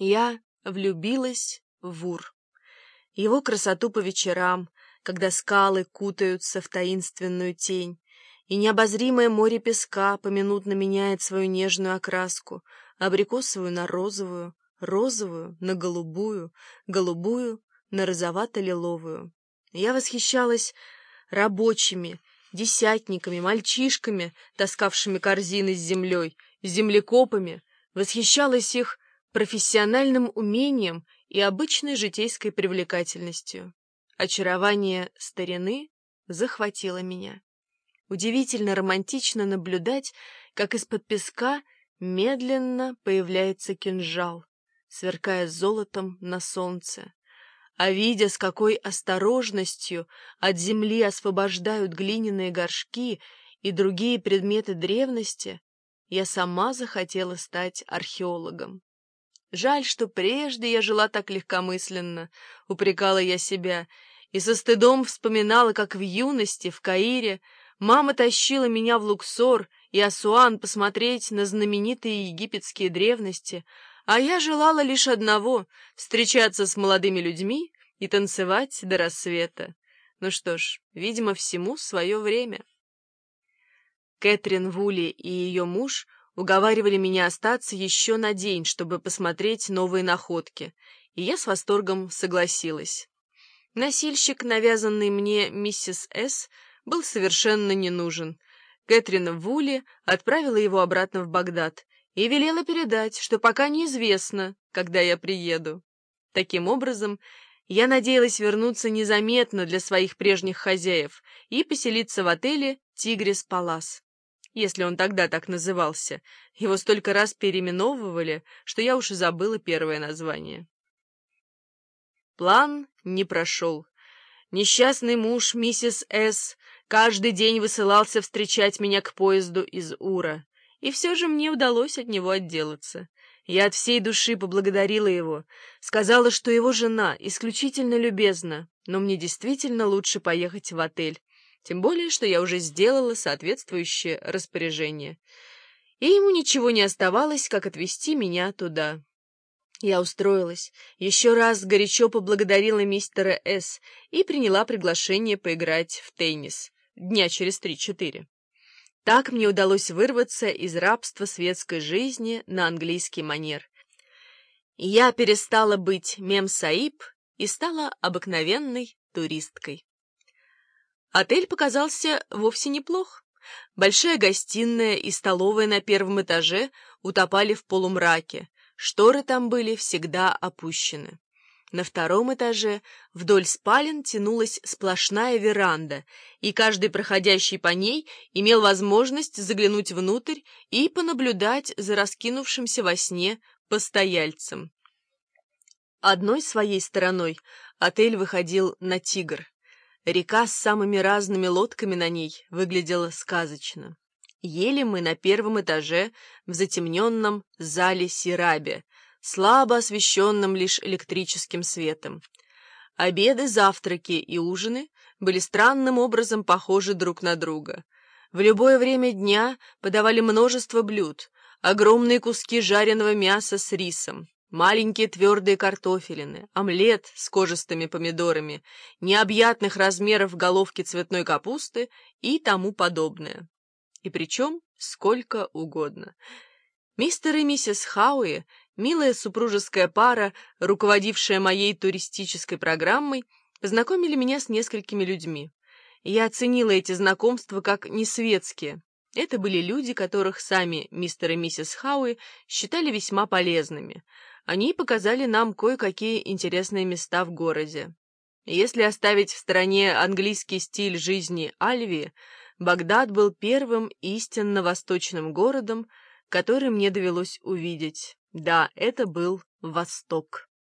Я влюбилась в Ур. Его красоту по вечерам, когда скалы кутаются в таинственную тень, и необозримое море песка поминутно меняет свою нежную окраску, абрикосовую на розовую, розовую на голубую, голубую на розовато-лиловую. Я восхищалась рабочими, десятниками, мальчишками, таскавшими корзины с землей, землекопами, восхищалась их профессиональным умением и обычной житейской привлекательностью. Очарование старины захватило меня. Удивительно романтично наблюдать, как из-под песка медленно появляется кинжал, сверкая золотом на солнце. А видя, с какой осторожностью от земли освобождают глиняные горшки и другие предметы древности, я сама захотела стать археологом. Жаль, что прежде я жила так легкомысленно, упрекала я себя, и со стыдом вспоминала, как в юности, в Каире, мама тащила меня в Луксор и Асуан посмотреть на знаменитые египетские древности, а я желала лишь одного — встречаться с молодыми людьми и танцевать до рассвета. Ну что ж, видимо, всему свое время. Кэтрин Вули и ее муж уговаривали меня остаться еще на день, чтобы посмотреть новые находки, и я с восторгом согласилась. Носильщик, навязанный мне миссис С., был совершенно не нужен. Кэтрин Вули отправила его обратно в Багдад и велела передать, что пока неизвестно, когда я приеду. Таким образом, я надеялась вернуться незаметно для своих прежних хозяев и поселиться в отеле «Тигрис Палас». Если он тогда так назывался, его столько раз переименовывали, что я уж и забыла первое название. План не прошел. Несчастный муж миссис С. каждый день высылался встречать меня к поезду из Ура, и все же мне удалось от него отделаться. Я от всей души поблагодарила его, сказала, что его жена исключительно любезна, но мне действительно лучше поехать в отель, тем более, что я уже сделала соответствующее распоряжение. И ему ничего не оставалось, как отвезти меня туда. Я устроилась, еще раз горячо поблагодарила мистера С. и приняла приглашение поиграть в теннис дня через 3-4. Так мне удалось вырваться из рабства светской жизни на английский манер. Я перестала быть мем-саиб и стала обыкновенной туристкой. Отель показался вовсе неплох. Большая гостиная и столовая на первом этаже утопали в полумраке, шторы там были всегда опущены. На втором этаже вдоль спален тянулась сплошная веранда, и каждый проходящий по ней имел возможность заглянуть внутрь и понаблюдать за раскинувшимся во сне постояльцем. Одной своей стороной отель выходил на Тигр. Река с самыми разными лодками на ней выглядела сказочно. Ели мы на первом этаже в затемненном зале Сираби, слабо освещенном лишь электрическим светом. Обеды, завтраки и ужины были странным образом похожи друг на друга. В любое время дня подавали множество блюд, огромные куски жареного мяса с рисом, маленькие твердые картофелины, омлет с кожистыми помидорами, необъятных размеров головки цветной капусты и тому подобное. И причем сколько угодно. Мистер и миссис Хауи, милая супружеская пара, руководившая моей туристической программой, познакомили меня с несколькими людьми. Я оценила эти знакомства как несветские. Это были люди, которых сами мистер и миссис Хауи считали весьма полезными. Они показали нам кое-какие интересные места в городе. Если оставить в стороне английский стиль жизни Альвии, Багдад был первым истинно восточным городом, который мне довелось увидеть. Да, это был Восток.